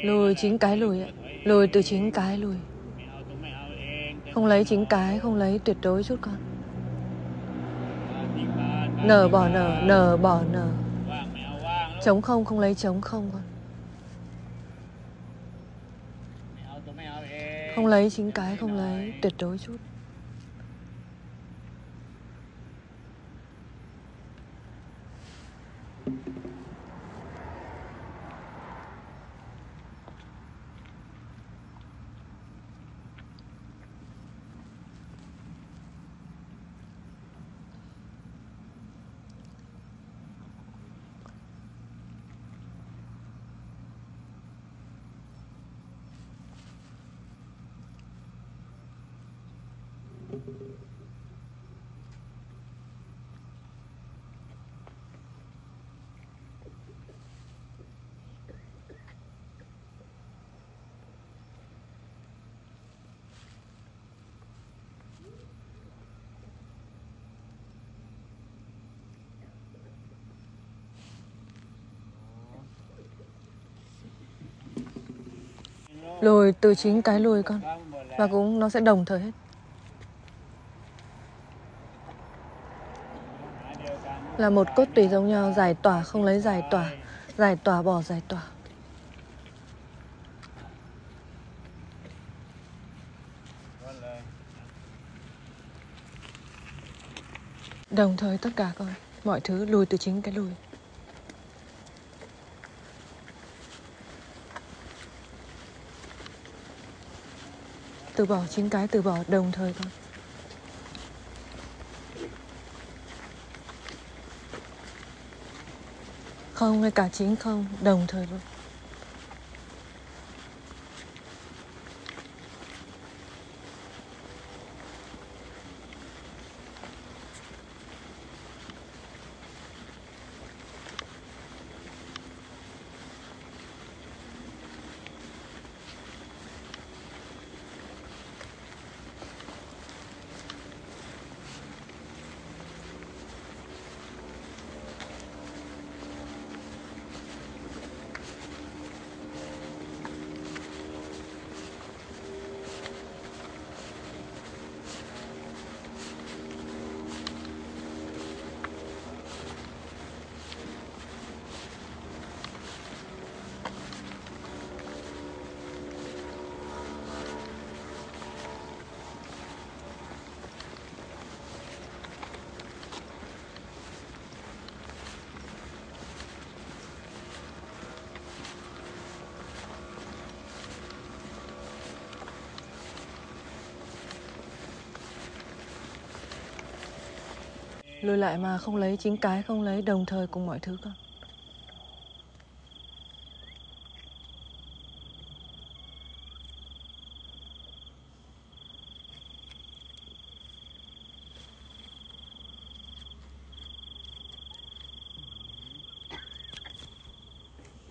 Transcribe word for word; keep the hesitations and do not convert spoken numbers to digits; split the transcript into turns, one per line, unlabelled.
Lùi chín cái lùi ạ. Lùi từ chín cái lùi. Không lấy chín cái, không lấy tuyệt đối chút con. Nở bỏ nở, nở bỏ nở. Chống không, không lấy chống không con. Không lấy chín cái, không lấy tuyệt đối chút. Lùi từ chín cái lùi con. Và cũng nó sẽ đồng thời hết. Là một cốt tùy giống nhau. Giải tỏa, không lấy giải tỏa. Giải tỏa, bỏ giải tỏa. Đồng thời tất cả con. Mọi thứ lùi từ chín cái lùi. Từ bỏ chín cái, từ bỏ đồng thời con. Không hay cả chín không, đồng thời luôn. Lùi lại mà không lấy chín cái, không lấy đồng thời cùng mọi thứ con.